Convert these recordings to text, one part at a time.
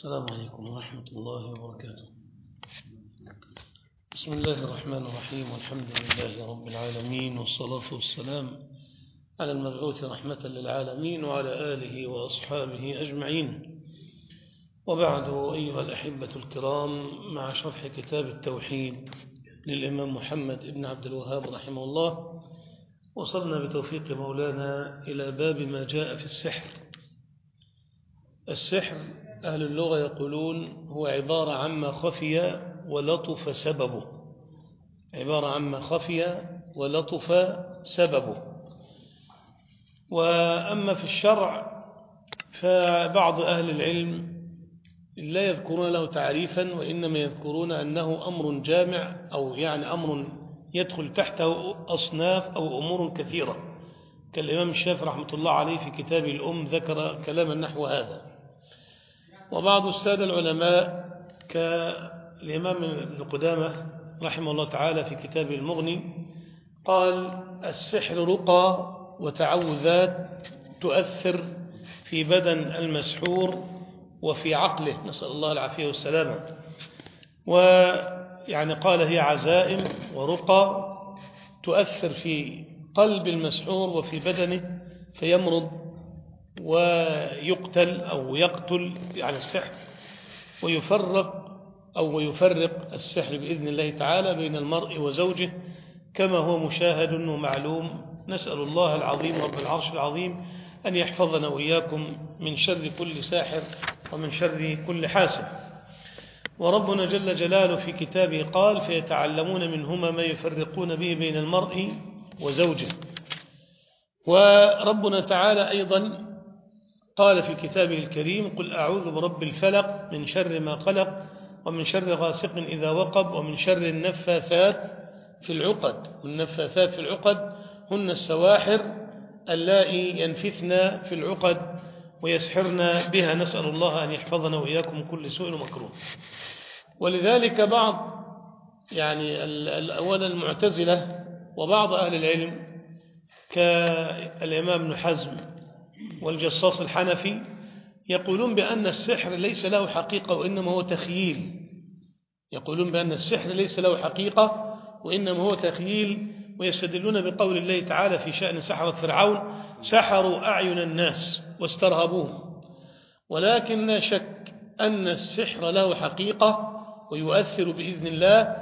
السلام عليكم ورحمة الله وبركاته. بسم الله الرحمن الرحيم، والحمد لله رب العالمين، والصلاة والسلام على المبعوث رحمة للعالمين وعلى آله وأصحابه أجمعين. وبعد، أيها الأحبة الكرام، مع شرح كتاب التوحيد للإمام محمد بن عبد الوهاب رحمه الله، وصلنا بتوفيق مولانا إلى باب ما جاء في السحر. السحر أهل اللغة يقولون هو عبارة عما خفي ولطف سببه، عبارة عما خفي ولطف سببه. وأما في الشرع فبعض أهل العلم لا يذكرون له تعريفا، وإنما يذكرون أنه أمر جامع، أو يعني أمر يدخل تحته أصناف أو أمور كثيرة، كالإمام الشافعي رحمة الله عليه في كتابه الأم ذكر كلاما نحو هذا. وبعض السادة العلماء كالإمام ابن قدامة رحمه الله تعالى في كتابه المغني قال: السحر رقى وتعوذات تؤثر في بدن المسحور وفي عقله، نسأل الله العافية والسلامة. ويعني قال هي عزائم ورقى تؤثر في قلب المسحور وفي بدنه فيمرض ويقتل أو يقتل يعني السحر، ويفرق السحر بإذن الله تعالى بين المرء وزوجه كما هو مشاهد ومعلوم. نسأل الله العظيم رب العرش العظيم أن يحفظنا وإياكم من شر كل ساحر ومن شر كل حاسد. وربنا جل جلاله في كتابه قال: فيتعلمون منهما ما يفرقون به بين المرء وزوجه. وربنا تعالى أيضا قال في كتابه الكريم: قل أعوذ برب الفلق من شر ما خلق ومن شر غاسق إذا وقب ومن شر النفاثات في العقد. والنفاثات في العقد هن السواحر اللائي ينفثن في العقد ويسحرن بها، نسأل الله أن يحفظنا وإياكم من كل سوء ومكروه. ولذلك بعض يعني الأول المعتزلة وبعض أهل العلم كالإمام ابن حزم والجصاص الحنفي يقولون بأن السحر ليس له حقيقة وإنما هو تخييل. يقولون بأن السحر ليس له حقيقة وإنما هو تخييل، ويستدلون بقول الله تعالى في شأن سحرة فرعون: سحروا أعين الناس واسترهبوهم. ولكن لا شك أن السحر له حقيقة ويؤثر بإذن الله،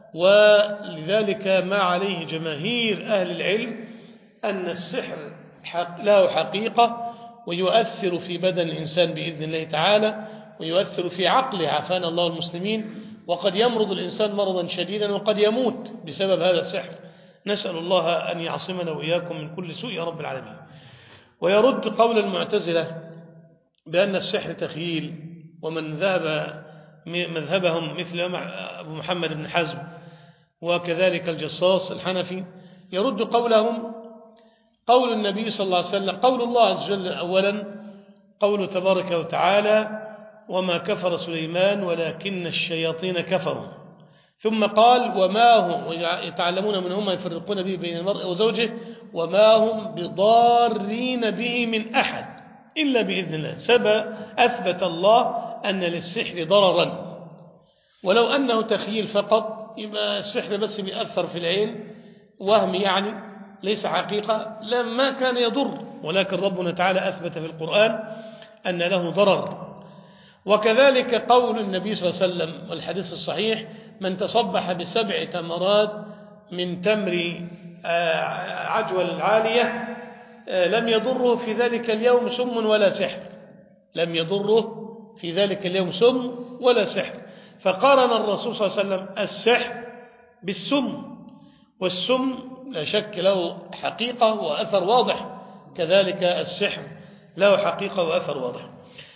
ولذلك ما عليه جماهير أهل العلم أن السحر له حقيقة ويؤثر في بدن الإنسان بإذن الله تعالى، ويؤثر في عقله عافانا الله المسلمين، وقد يمرض الإنسان مرضا شديدا وقد يموت بسبب هذا السحر. نسأل الله أن يعصمنا وإياكم من كل سوء يا رب العالمين. ويرد قول المعتزلة بأن السحر تخييل، ومن ذهب مذهبهم مثل أبو محمد بن حزم وكذلك الجصاص الحنفي يرد قولهم قول النبي صلى الله عليه وسلم، قول الله عز وجل أولا، قول تبارك وتعالى: وما كفر سليمان ولكن الشياطين كفروا. ثم قال: وما هم يتعلمون منهما يفرقون به بين المرء وزوجه وما هم بضارين به من أحد إلا بإذن الله. أثبت الله أن للسحر ضررا، ولو أنه تخيل فقط يبقى السحر بس بيأثر في العين، وهم يعني ليس حقيقة، لما كان يضر. ولكن ربنا تعالى أثبت في القرآن أن له ضرر. وكذلك قول النبي صلى الله عليه وسلم والحديث الصحيح: من تصبح ب7 تمرات من تمر عجوة العالية لم يضره في ذلك اليوم سم ولا سحر، لم يضره في ذلك اليوم سم ولا سحر. فقارن الرسول صلى الله عليه وسلم السحر بالسم، والسم لا شك له حقيقة وأثر واضح، كذلك السحر له حقيقة وأثر واضح.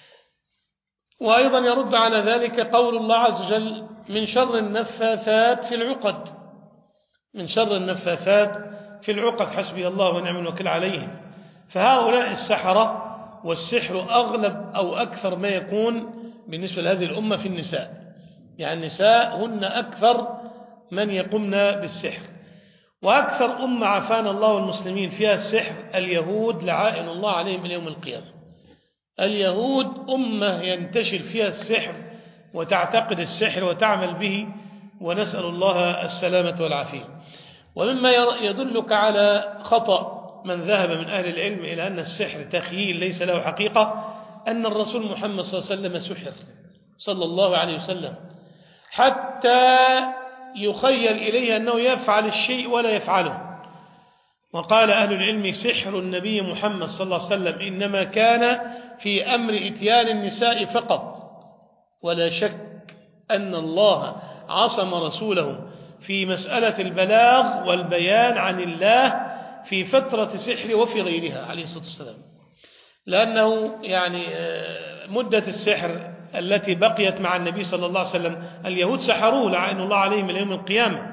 وأيضا يرد على ذلك قول الله عز وجل: من شر النفاثات في العقد، من شر النفاثات في العقد، حسبي الله ونعم الوكيل عليهم. فهؤلاء السحرة، والسحر أغلب أو أكثر ما يكون بالنسبة لهذه الأمة في النساء، يعني النساء هن أكثر من يقومن بالسحر. وأكثر أمة عافانا الله والمسلمين فيها السحر اليهود لعائن الله عليهم إلى يوم القيامة. اليهود أمة ينتشر فيها السحر وتعتقد السحر وتعمل به، ونسأل الله السلامة والعافية. ومما يدلك على خطأ من ذهب من أهل العلم إلى أن السحر تخييل ليس له حقيقة، أن الرسول محمد صلى الله عليه وسلم سحر صلى الله عليه وسلم حتى يخيل إليه أنه يفعل الشيء ولا يفعله. وقال أهل العلم: سحر النبي محمد صلى الله عليه وسلم إنما كان في أمر إتيان النساء فقط، ولا شك أن الله عصم رسوله في مسألة البلاغ والبيان عن الله في فترة سحر وفي غيرها عليه الصلاة والسلام، لأنه يعني مدة السحر التي بقيت مع النبي صلى الله عليه وسلم اليهود سحروه لعن الله عليهم إلى يوم القيامة.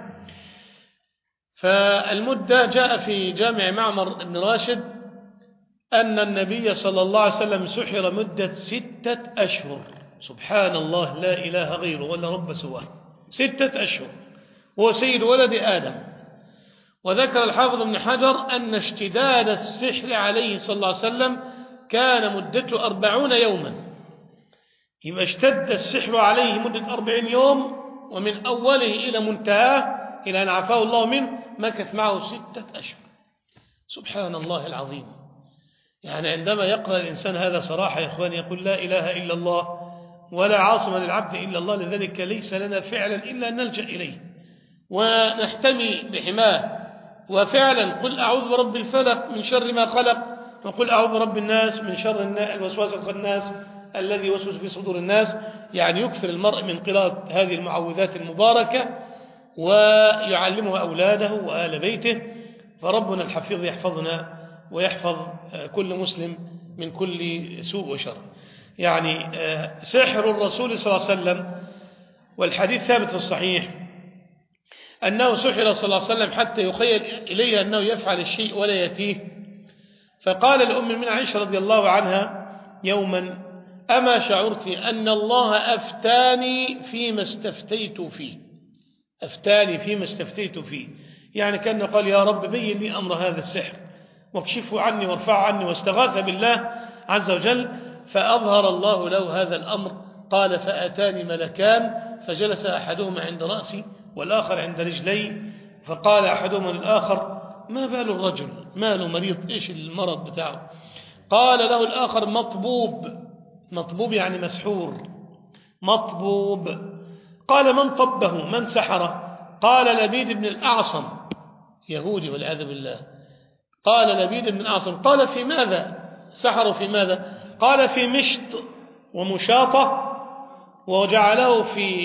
فالمدة جاء في جامع معمر بن راشد أن النبي صلى الله عليه وسلم سحر مدة 6 أشهر. سبحان الله، لا إله غيره ولا رب سواه. 6 أشهر، وهو سيد ولد آدم. وذكر الحافظ ابن حجر أن اشتداد السحر عليه صلى الله عليه وسلم كان مدته 40 يوما. يبقى اشتد السحر عليه مدة 40 يوم، ومن أوله إلى منتهاه إلى أن عفاه الله منه مكث معه 6 أشهر. سبحان الله العظيم. يعني عندما يقرأ الإنسان هذا صراحة يا إخواني يقول: لا إله إلا الله ولا عاصم للعبد إلا الله، لذلك ليس لنا فعلا إلا أن نلجأ إليه ونحتمي بحماه. وفعلا قل أعوذ برب الفلق من شر ما خلق، وقل أعوذ برب الناس من شر الوسواس الخناس الذي يوسوس في صدور الناس. يعني يكثر المرء من قراءة هذه المعوذات المباركة ويعلمها أولاده وآل بيته، فربنا الحفيظ يحفظنا ويحفظ كل مسلم من كل سوء وشر. يعني سحر الرسول صلى الله عليه وسلم، والحديث ثابت في الصحيح أنه سحر صلى الله عليه وسلم حتى يخيل إليه أنه يفعل الشيء ولا يأتيه. فقال الأم من عائشة رضي الله عنها يوما: أما شعرت أن الله أفتاني فيما استفتيت فيه؟ أفتاني فيما استفتيت فيه، يعني كان قال: يا رب بين لي أمر هذا السحر واكشفه عني وارفعه عني، واستغاث بالله عز وجل فأظهر الله له هذا الأمر. قال: فأتاني ملكان فجلس أحدهما عند رأسي والآخر عند رجلي، فقال أحدهما للآخر: ما بال الرجل؟ ماله مريض؟ إيش المرض بتاعه؟ قال له الآخر: مطبوب. مطبوب يعني مسحور، مطبوب. قال: من طبه؟ من سحره؟ قال: لبيد بن الأعصم، يهودي والعياذ بالله. قال: لبيد بن الأعصم. قال: في ماذا سحره؟ في ماذا؟ قال: في مشط ومشاطة، وجعله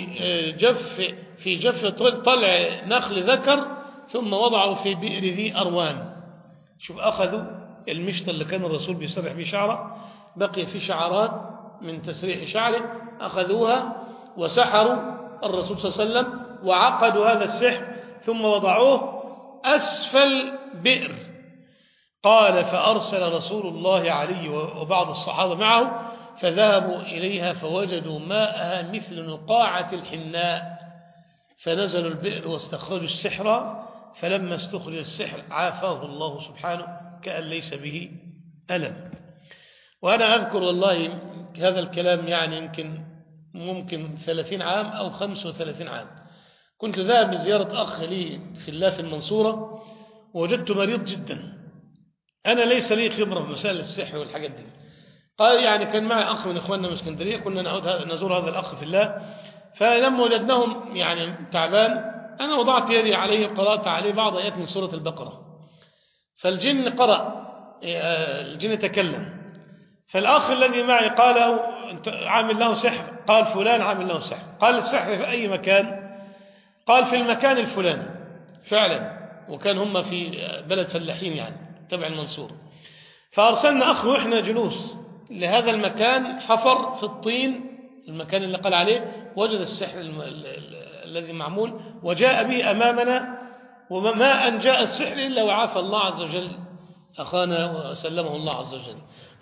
في جف طلع نخل ذكر، ثم وضعه في بئر ذي أروان. شوف، أخذوا المشط اللي كان الرسول بيسرح به شعره، بقي في شعرات من تسريح شعره، أخذوها وسحروا الرسول صلى الله عليه وسلم وعقدوا هذا السحر، ثم وضعوه أسفل بئر. قال: فأرسل رسول الله عليه وبعض الصحابة معه فذهبوا إليها فوجدوا ماءها مثل نقاعة الحناء، فنزلوا البئر واستخرجوا السحر، فلما استخرج السحر عافاه الله سبحانه كأن ليس به ألم. وأنا أذكر والله هذا الكلام يعني ممكن 30 عام أو 35 عام. كنت ذاهب لزيارة أخ لي في الله في المنصورة، ووجدت مريض جدا. أنا ليس لي خبرة في مسائل السحر والحاجات دي. قال يعني كان معي أخ من إخواننا من اسكندرية، كنا نزور هذا الأخ في الله، فلما وجدناهم يعني تعبان أنا وضعت يدي عليه وقرأت عليه بعض آيات من سورة البقرة، فالجن قرأ، الجن تكلم. فالأخ الذي معي قال: أنت عامل له سحر؟ قال: فلان عامل له سحر. قال: السحر في أي مكان؟ قال: في المكان الفلاني. فعلا، وكان هم في بلد فلاحين يعني تبع المنصورة. فأرسلنا أخ وإحنا جلوس لهذا المكان، حفر في الطين المكان اللي قال عليه، وجد السحر الذي معمول وجاء به أمامنا، وما أن جاء السحر إلا وعافى الله عز وجل أخانا وسلمه الله عز وجل.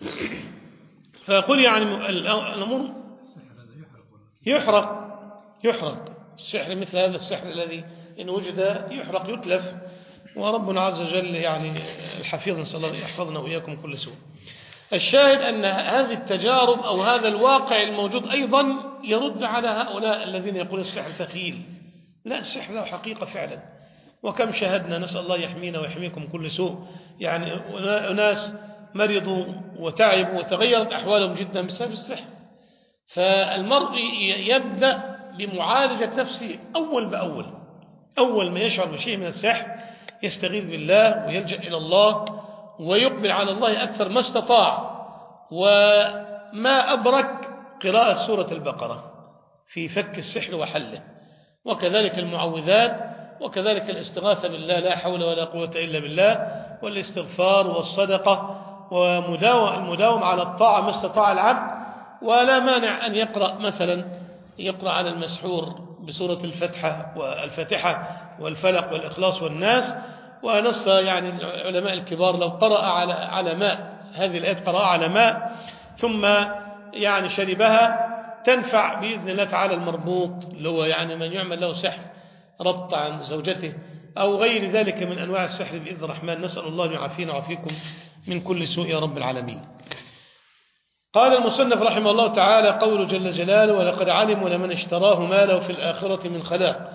فيقول يعني الأمور يحرق السحر، مثل هذا السحر الذي إن وجد يحرق يتلف، وربنا عز وجل يعني الحفيظ، نسأل الله يحفظنا وإياكم كل سوء. الشاهد أن هذه التجارب أو هذا الواقع الموجود أيضا يرد على هؤلاء الذين يقولون السحر تخيل. لا، السحر له حقيقة فعلا، وكم شاهدنا، نسأل الله يحمينا ويحميكم كل سوء، يعني أناس مرضوا وتعبوا وتغيرت أحوالهم جدا بسبب السحر. فالمرء يبدأ بمعالجة نفسه أول بأول. أول ما يشعر بشيء من السحر يستغيث بالله ويلجأ إلى الله ويقبل على الله أكثر ما استطاع. وما أبرك قراءة سورة البقرة في فك السحر وحله، وكذلك المعوذات، وكذلك الاستغاثة بالله، لا حول ولا قوة إلا بالله، والاستغفار والصدقة والمداوم على الطاعة ما استطاع العبد. ولا مانع أن يقرأ مثلا على المسحور بسورة الفاتحة والفلق والإخلاص والناس. ونص يعني العلماء الكبار لو قرأ على ماء، هذه الآيات قرأ على ماء ثم يعني شربها تنفع بإذن الله تعالى المربوط، اللي هو يعني من يعمل له سحر، ربط عن زوجته أو غير ذلك من أنواع السحر بإذن الرحمن. نسأل الله أن يعافينا ويعافيكم من كل سوء يا رب العالمين. قال المصنف رحمه الله تعالى: قول جل جلاله: ولقد علموا لمن اشتراه ما له في الآخرة من خلاق.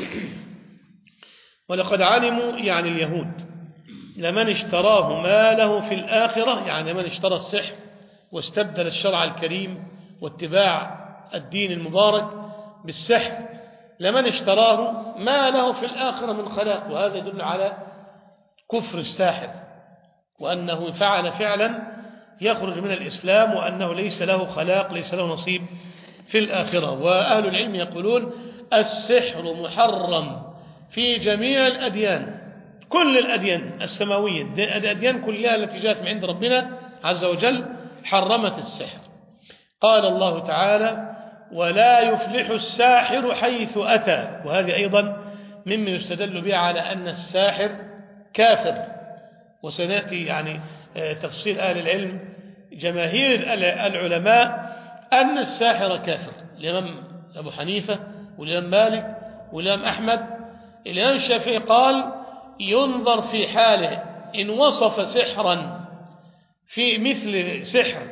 ولقد علموا يعني اليهود، لمن اشتراه ما له في الآخرة، يعني من اشترى السحر واستبدل الشرع الكريم واتباع الدين المبارك بالسحر، لمن اشتراه ما له في الآخرة من خلاق. وهذا يدل على كفر الساحر، وأنه فعل فعلا يخرج من الإسلام، وأنه ليس له خلاق، ليس له نصيب في الآخرة. وأهل العلم يقولون السحر محرم في جميع الأديان، كل الأديان السماوية، الأديان كلها التي جاءت من عند ربنا عز وجل حرمت السحر. قال الله تعالى: ولا يفلح الساحر حيث أتى. وهذه أيضا مما يستدل بها على أن الساحر كافر. وسنأتي يعني تفصيل أهل العلم، جماهير العلماء أن الساحر كافر. الإمام أبو حنيفة والإمام مالك والإمام أحمد. الإمام الشافعي قال: ينظر في حاله، إن وصف سحرا في مثل سحر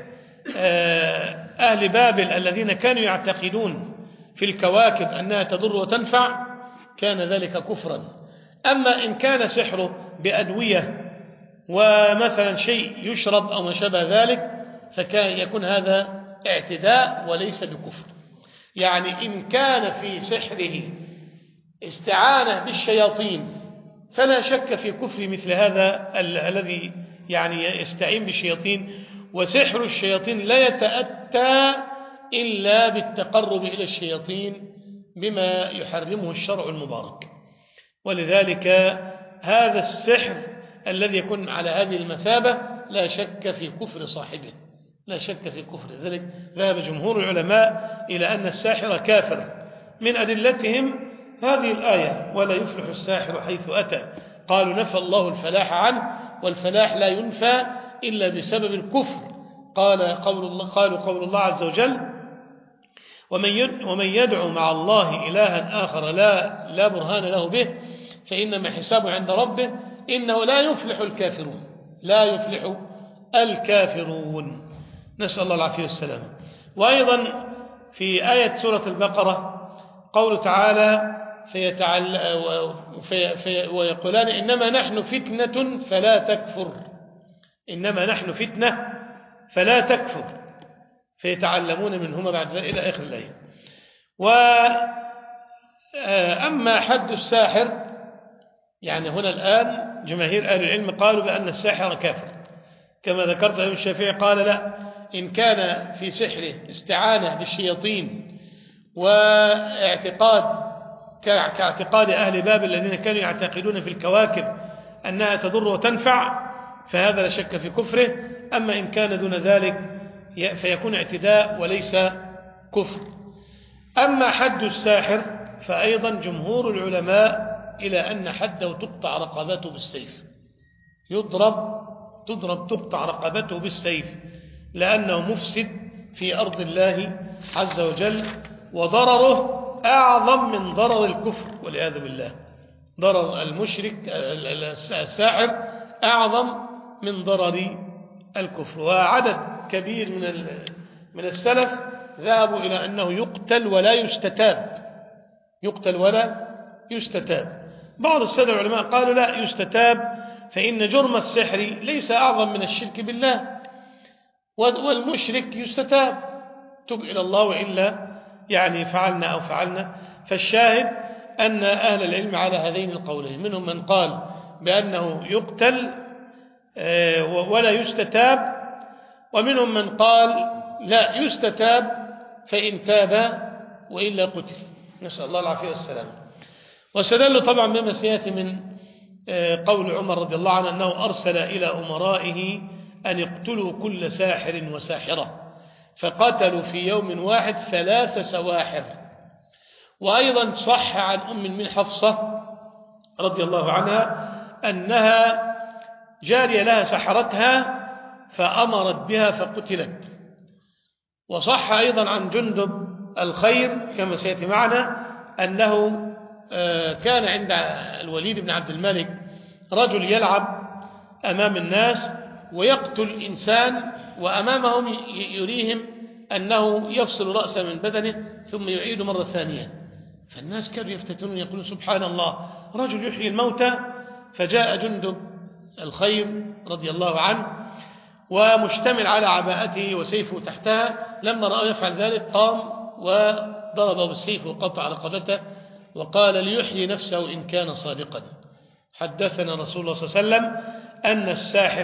أهل بابل الذين كانوا يعتقدون في الكواكب أنها تضر وتنفع كان ذلك كفرا. أما إن كان سحره بأدوية ومثلا شيء يشرب أو ما شابه ذلك فكان يكون هذا اعتداء وليس بكفر. يعني إن كان في سحره استعانة بالشياطين فلا شك في كفر مثل هذا الذي يعني يستعين بالشياطين. وسحر الشياطين لا يتأتى إلا بالتقرب إلى الشياطين بما يحرمه الشرع المبارك. ولذلك هذا السحر الذي يكون على هذه المثابة لا شك في كفر صاحبه، لا شك في كفر. ذلك ذهب جمهور العلماء إلى أن الساحر كافر. من أدلتهم هذه الآية: ولا يفلح الساحر حيث أتى. قالوا نفى الله الفلاح عنه، والفلاح لا ينفى إلا بسبب الكفر. قالوا قول الله عز وجل: ومن يدعو مع الله إلها آخر لا برهان له به فإنما حسابه عند ربه إنه لا يفلح الكافرون. لا يفلح الكافرون، نسأل الله العافية والسلام. وأيضا في آية سورة البقرة قول تعالى: ويقولان إنما نحن فتنة فلا تكفر. إنما نحن فتنة فلا تكفر، فيتعلمون منهما بعد ذلك إلى آخر الآية. وأما حد الساحر، يعني هنا الآن جماهير أهل العلم قالوا بأن الساحر كافر، كما ذكرت الإمام الشافعي قال: لا، إن كان في سحره استعانة بالشياطين واعتقاد كاعتقاد أهل بابل الذين كانوا يعتقدون في الكواكب أنها تضر وتنفع فهذا لا شك في كفره. أما إن كان دون ذلك فيكون اعتداء وليس كفر. أما حد الساحر فأيضا جمهور العلماء إلى أن حده تقطع رقبته بالسيف، تقطع رقبته بالسيف، لأنه مفسد في أرض الله عز وجل، وضرره أعظم من ضرر الكفر والعياذ بالله. ضرر المشرك الساحر أعظم من ضرر الكفر. وعدد كبير من السلف ذهبوا إلى أنه يقتل ولا يستتاب، يقتل ولا يستتاب. بعض السادة العلماء قالوا لا يستتاب، فإن جرم السحر ليس أعظم من الشرك بالله، والمشرك يستتاب، تب إلى الله وإلا يعني فعلنا أو فعلنا. فالشاهد أن أهل العلم على هذين القولين، منهم من قال بأنه يقتل ولا يستتاب، ومنهم من قال لا يستتاب فإن تاب وإلا قتل، نسأل الله العافية والسلام. واستدل طبعا بما سيأتي من قول عمر رضي الله عنه أنه أرسل إلى أمرائه أن يقتلوا كل ساحر وساحرة، فقتلوا في يوم واحد 3 سواحر. وأيضا صح عن أم من حفصة رضي الله عنها أنها جارية لها سحرتها فأمرت بها فقتلت. وصح أيضا عن جندب الخير كما سيأتي معنا أنه كان عند الوليد بن عبد الملك رجل يلعب أمام الناس ويقتل إنسان، وأمامهم يريهم أنه يفصل رأسه من بدنه ثم يعيد مرة ثانية. فالناس كانوا يفتتنون يقولون سبحان الله، رجل يحيي الموتى. فجاء جندب الخير رضي الله عنه ومشتمل على عباءته وسيفه تحتها، لما رأى يفعل ذلك قام وضربه بالسيف وقطع رقبته وقال ليحيي نفسه إن كان صادقا. حدثنا رسول الله صلى الله عليه وسلم أن الساحر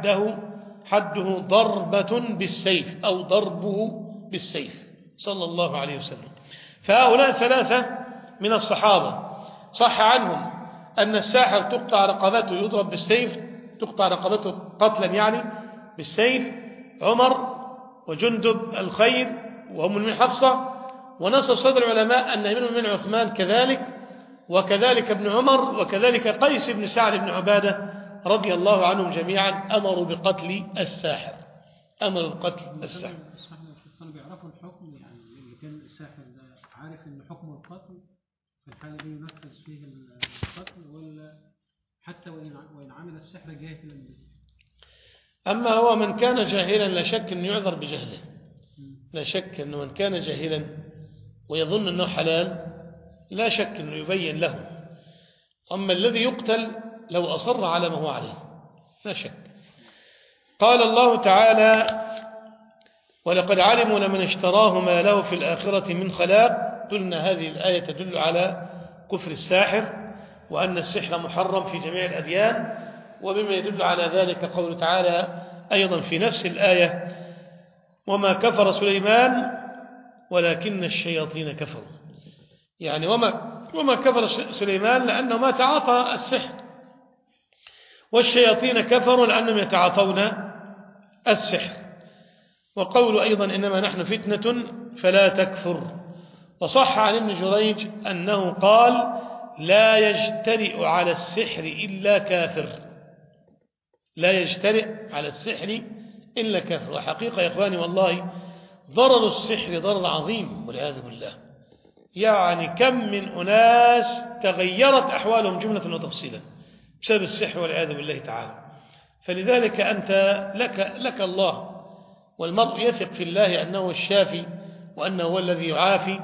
حده ضربة بالسيف أو ضربه بالسيف صلى الله عليه وسلم. فهؤلاء 3 من الصحابة صح عنهم أن الساحر تقطع رقبته يضرب بالسيف، تقطع رقبته قتلا يعني بالسيف، عمر وجندب الخير وهم من حفصة. ونصب صدر العلماء أن منهم من عثمان كذلك، وكذلك ابن عمر، وكذلك قيس بن سعد بن عبادة رضي الله عنهم جميعا أمروا بقتل الساحر، أمروا بقتل الساحر. كانوا بيعرفوا الحكم، يعني اللي كان الساحر ده عارف إن حكم القتل في الحالة دي ينفذ فيه القتل، ولا حتى وإن عمل السحر جاهلا؟ أما هو من كان جاهلا لا شك أنه يعذر بجهله، لا شك أنه من كان جاهلا ويظن أنه حلال لا شك أنه يبين له. أما الذي يقتل لو أصر على ما هو عليه لا شك. قال الله تعالى ولقد علموا لمن اشتراه ما له في الآخرة من خلاق. قلنا هذه الآية تدل على كفر الساحر وأن السحر محرم في جميع الأديان. وبما يدل على ذلك قول تعالى أيضا في نفس الآية وما كفر سليمان ولكن الشياطين كفروا، يعني وما كفر سليمان لأنه ما تعاطى السحر، والشياطين كفروا لأنهم يتعاطون السحر. وقول أيضا إنما نحن فتنة فلا تكفر. وصح عن ابن جريج أنه قال لا يجترئ على السحر إلا كافر، لا يجترئ على السحر إلا كافر. وحقيقة يا إخواني والله ضرر السحر ضرر عظيم والعياذ بالله، يعني كم من أناس تغيرت أحوالهم جملة وتفصيلا بسبب السحر والعياذ بالله تعالى. فلذلك أنت لك الله، والمرء يثق في الله أنه الشافي وأنه هو الذي يعافي،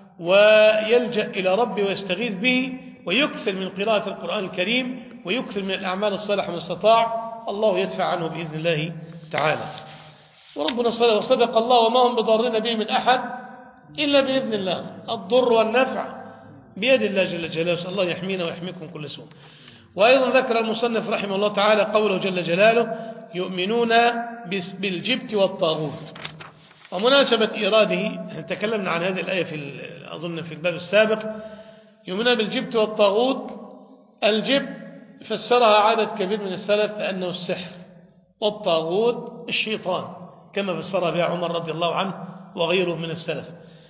ويلجأ إلى ربه ويستغيث به، ويكثر من قراءة القرآن الكريم، ويكثر من الأعمال الصالحة من استطاع، الله يدفع عنه بإذن الله تعالى. وربنا صدق الله وما هم بضارين به من أحد إلا بإذن الله، الضر والنفع بيد الله جل جلاله، الله يحمينا ويحميكم كل سوء. وأيضا ذكر المصنف رحمه الله تعالى قوله جل جلاله يؤمنون بالجبت والطاغوت. ومناسبة إيراده تكلمنا عن هذه الآية أظن في الباب السابق. يؤمنون بالجبت والطاغوت، الجبت فسرها عدد كبير من السلف أنه السحر، والطاغوت الشيطان كما فسرها بها عمر رضي الله عنه وغيره من السلف.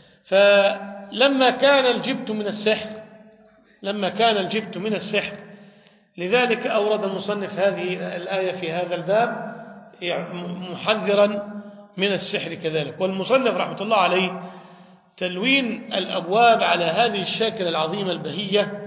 فلما كان الجبت من السحر لذلك أورد المصنف هذه الآية في هذا الباب محذرا من السحر كذلك. والمصنف رحمة الله عليه تلوين الأبواب على هذه الشاكلة العظيمة البهية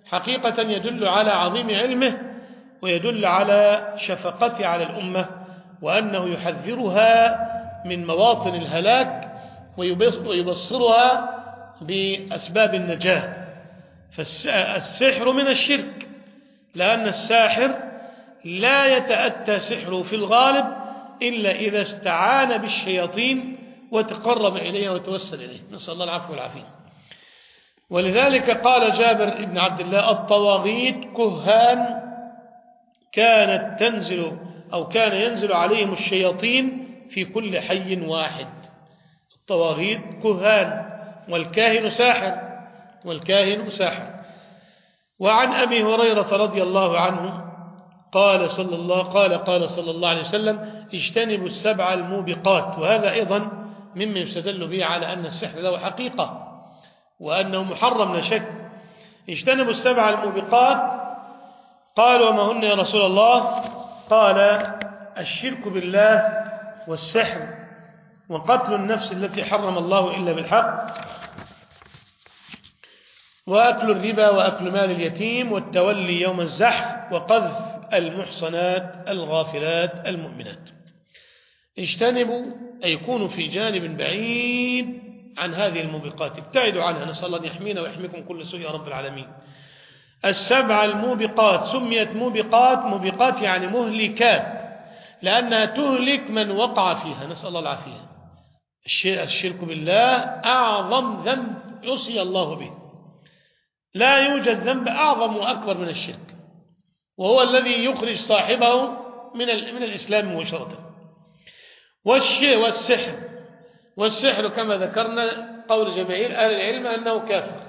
حقيقة يدل على عظيم علمه، ويدل على شفقته على الأمة، وأنه يحذرها من مواطن الهلاك ويبصرها بأسباب النجاة. فالسحر من الشرك، لأن الساحر لا يتأتى سحره في الغالب إلا إذا استعان بالشياطين وتقرب إليها وتوسل إليه، نسأل الله العفو والعافية. ولذلك قال جابر بن عبد الله: الطواغيت كهان كانت تنزل أو كان ينزل عليهم الشياطين في كل حي واحد. الطواغيت كهان، والكاهن ساحر. وعن أبي هريرة رضي الله عنه قال صلى الله عليه وسلم: اجتنبوا السبع الموبقات. وهذا أيضا مما يستدل به على أن السحر له حقيقة وأنه محرم لا شك. اجتنبوا السبع الموبقات. قالوا: وما هن يا رسول الله؟ قال: الشرك بالله، والسحر، وقتل النفس التي حرم الله إلا بالحق، وأكل الربا، وأكل مال اليتيم، والتولي يوم الزحف، وقذف المحصنات الغافلات المؤمنات. اجتنبوا أي يكونوا في جانب بعيد عن هذه الموبقات، ابتعدوا عنها، نسأل الله أن يحمينا ويحميكم كل سوء يا رب العالمين. السبع الموبقات سميت موبقات يعني مهلكات، لأنها تهلك من وقع فيها، نسأل الله العافية. الشرك بالله أعظم ذنب عصي الله به، لا يوجد ذنب أعظم وأكبر من الشرك، وهو الذي يخرج صاحبه من الإسلام مباشرة. والسحر كما ذكرنا قول جماهير أهل العلم أنه كافر.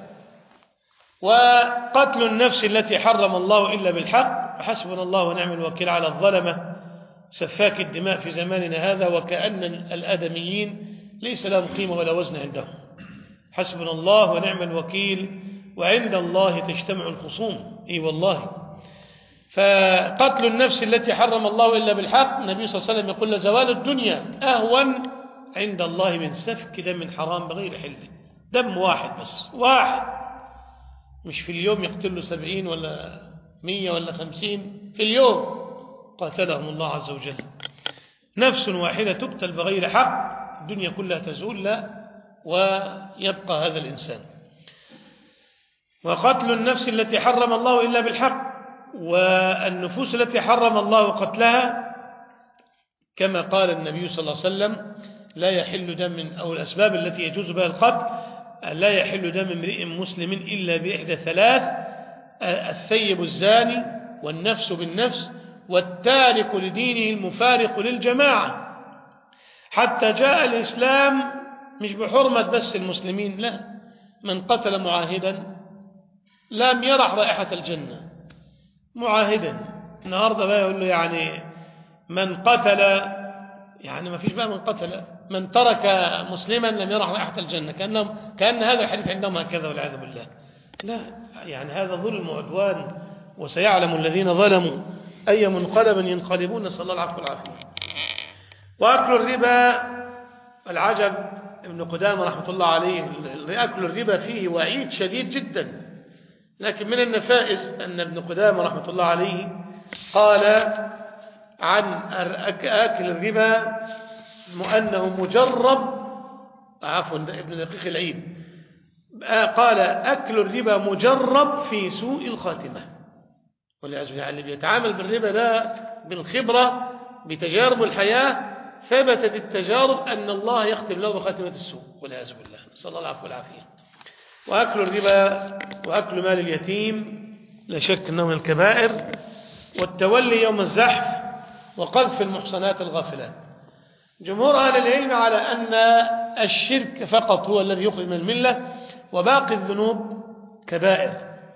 وقتل النفس التي حرم الله إلا بالحق، حسبنا الله ونعم الوكيل على الظلمة سفاك الدماء في زماننا هذا، وكأن الآدميين ليس لهم قيمة ولا وزن عندهم. حسبنا الله ونعم الوكيل، وعند الله تجتمع الخصوم. أي والله. فقتل النفس التي حرم الله إلا بالحق، النبي صلى الله عليه وسلم يقول: لزوال الدنيا أهون عند الله من سفك دم حرام بغير حله. دم واحد بس، واحد، مش في اليوم يقتل له 70 ولا 100 ولا 50 في اليوم، قاتلهم الله عز وجل. نفس واحدة تقتل بغير حق، الدنيا كلها تزول لا ويبقى هذا الإنسان. وقتل النفس التي حرم الله إلا بالحق، والنفوس التي حرم الله قتلها كما قال النبي صلى الله عليه وسلم: لا يحل دم، أو الأسباب التي يجوز بها القتل: لا يحل دم امرئ مسلم إلا بإحدى ثلاث: الثيب الزاني، والنفس بالنفس، والتارك لدينه المفارق للجماعة. حتى جاء الإسلام مش بحرمة بس المسلمين، لا، من قتل معاهدا لم يرح رائحة الجنة. معاهدا النهارده بقى يقول له يعني من قتل، يعني ما فيش بقى من قتل، من ترك مسلما لم يرح رائحة الجنة، كأن هذا الحديث عندهم هكذا والعياذ بالله. لا، يعني هذا ظلم وعدوان، وسيعلم الذين ظلموا أي منقلب ينقلبون، نسأل الله العفو والعافية. وأكل الربا، العجب ابن قدامة رحمة الله عليه، أكل الربا فيه وعيد شديد جدا. لكن من النفائس أن ابن قدامة رحمة الله عليه قال عن أكل الربا أنه مجرب، عفوا ابن دقيق العيد قال: أكل الربا مجرب في سوء الخاتمة. والعياذ بالله، اللي بيتعامل بالربا ده بالخبرة بتجارب الحياة، ثبتت التجارب أن الله يختم له بخاتمة السوء، والعياذ بالله، نسأل الله العفو والعافية. وأكل الربا وأكل مال اليتيم لا شك أنه من الكبائر. والتولي يوم الزحف، وقذف المحصنات الغافلات. جمهور أهل العلم على أن الشرك فقط هو الذي يخرج من الملة، وباقي الذنوب كبائر.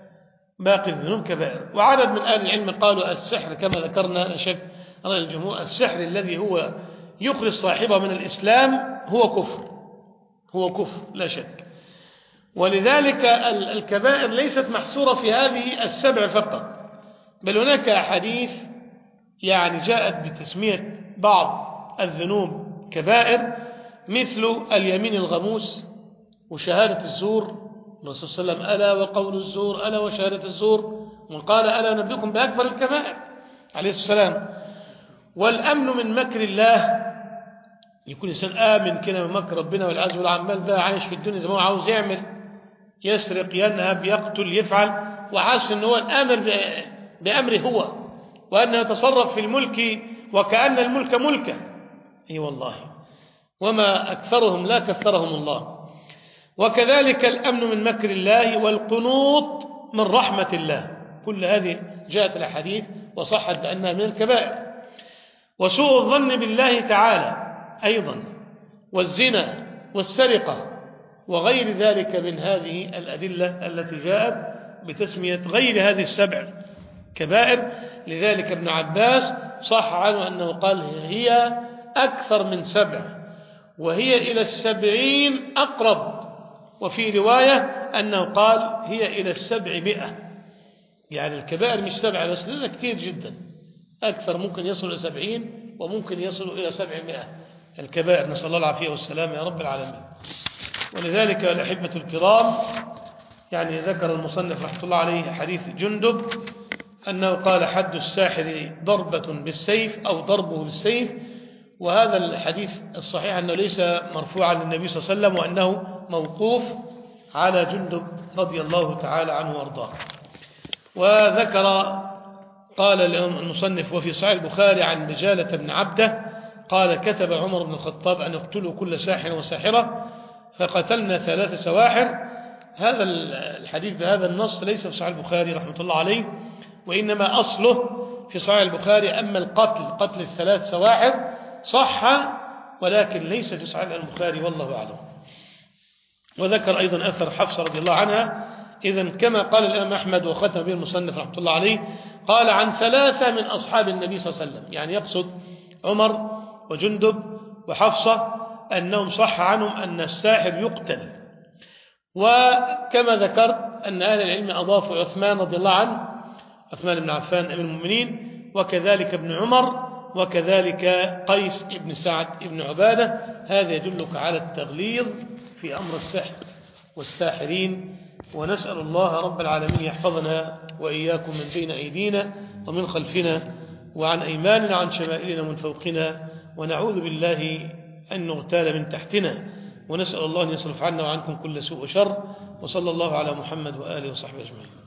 وعدد من أهل العلم قالوا السحر كما ذكرنا، لا شك رأي الجمهور، السحر الذي هو يخرج صاحبه من الإسلام هو كفر لا شك. ولذلك الكبائر ليست محصورة في هذه السبع فقط، بل هناك أحاديث يعني جاءت بتسمية بعض الذنوب كبائر، مثل اليمين الغموس، وشهادة الزور. الرسول صلى الله عليه وسلم: ألا وقول الزور، ألا وشهادة الزور، وقال: ألا نبئكم بأكبر الكبائر عليه السلام. والأمن من مكر الله، يكون إنسان آمن كده من مكر ربنا والعياذ بالله، عمال بقى عايش في الدنيا زي ما هو عاوز يعمل، يسرق ينهب يقتل يفعل، وحاسس ان هو الآمر بأمره هو، وأنه يتصرف في الملك وكأن الملك ملكه. اي والله، وما أكثرهم لا كثرهم الله. وكذلك الأمن من مكر الله والقنوط من رحمة الله، كل هذه جاءت الأحاديث وصحت بأنها من الكبائر. وسوء الظن بالله تعالى أيضا، والزنا والسرقة وغير ذلك من هذه الأدلة التي جاءت بتسمية غير هذه السبع كبائر. لذلك ابن عباس صح عنه أنه قال هي أكثر من 7، وهي إلى 70 أقرب، وفي رواية أنه قال هي إلى 700. يعني الكبائر مش 7 بس، لأنها كثير جدا، أكثر، ممكن يصل إلى 70 وممكن يصل إلى 700 الكبائر، نسأل الله العافية والسلام يا رب العالمين. ولذلك الأحبة الكرام، يعني ذكر المصنف رحمه الله عليه حديث جندب أنه قال حد الساحر ضربة بالسيف أو ضربه بالسيف، وهذا الحديث الصحيح أنه ليس مرفوعا للنبي صلى الله عليه وسلم، وأنه موقوف على جندب رضي الله تعالى عنه وارضاه. وذكر قال المصنف وفي صحيح البخاري عن بجالة بن عبده قال كتب عمر بن الخطاب أن يقتلوا كل ساحر وساحرة، فقتلنا 3 سواحر. هذا الحديث بهذا النص ليس في صحيح البخاري رحمة الله عليه، وإنما أصله في صحيح البخاري. أما قتل 3 سواحر صح، ولكن ليس في صحيح البخاري والله أعلم. وذكر أيضا أثر حفصة رضي الله عنها، إذن كما قال الإمام أحمد وختم به المصنف رحمة الله عليه، قال عن 3 من أصحاب النبي صلى الله عليه وسلم، يعني يقصد عمر وجندب وحفصة، أنهم صح عنهم أن الساحر يقتل. وكما ذكرت أن أهل العلم أضافوا عثمان رضي الله عنه، عثمان بن عفان أمير المؤمنين، وكذلك ابن عمر، وكذلك قيس بن سعد بن عبادة. هذا يدلك على التغليظ في أمر السحر والساحرين. ونسأل الله رب العالمين يحفظنا وإياكم من بين أيدينا ومن خلفنا وعن أيماننا وعن شمائلنا ومن فوقنا، ونعوذ بالله أن نغتال من تحتنا، ونسأل الله أن يصرف عنا وعنكم كل سوء وشر. وصلى الله على محمد وآله وصحبه أجمعين.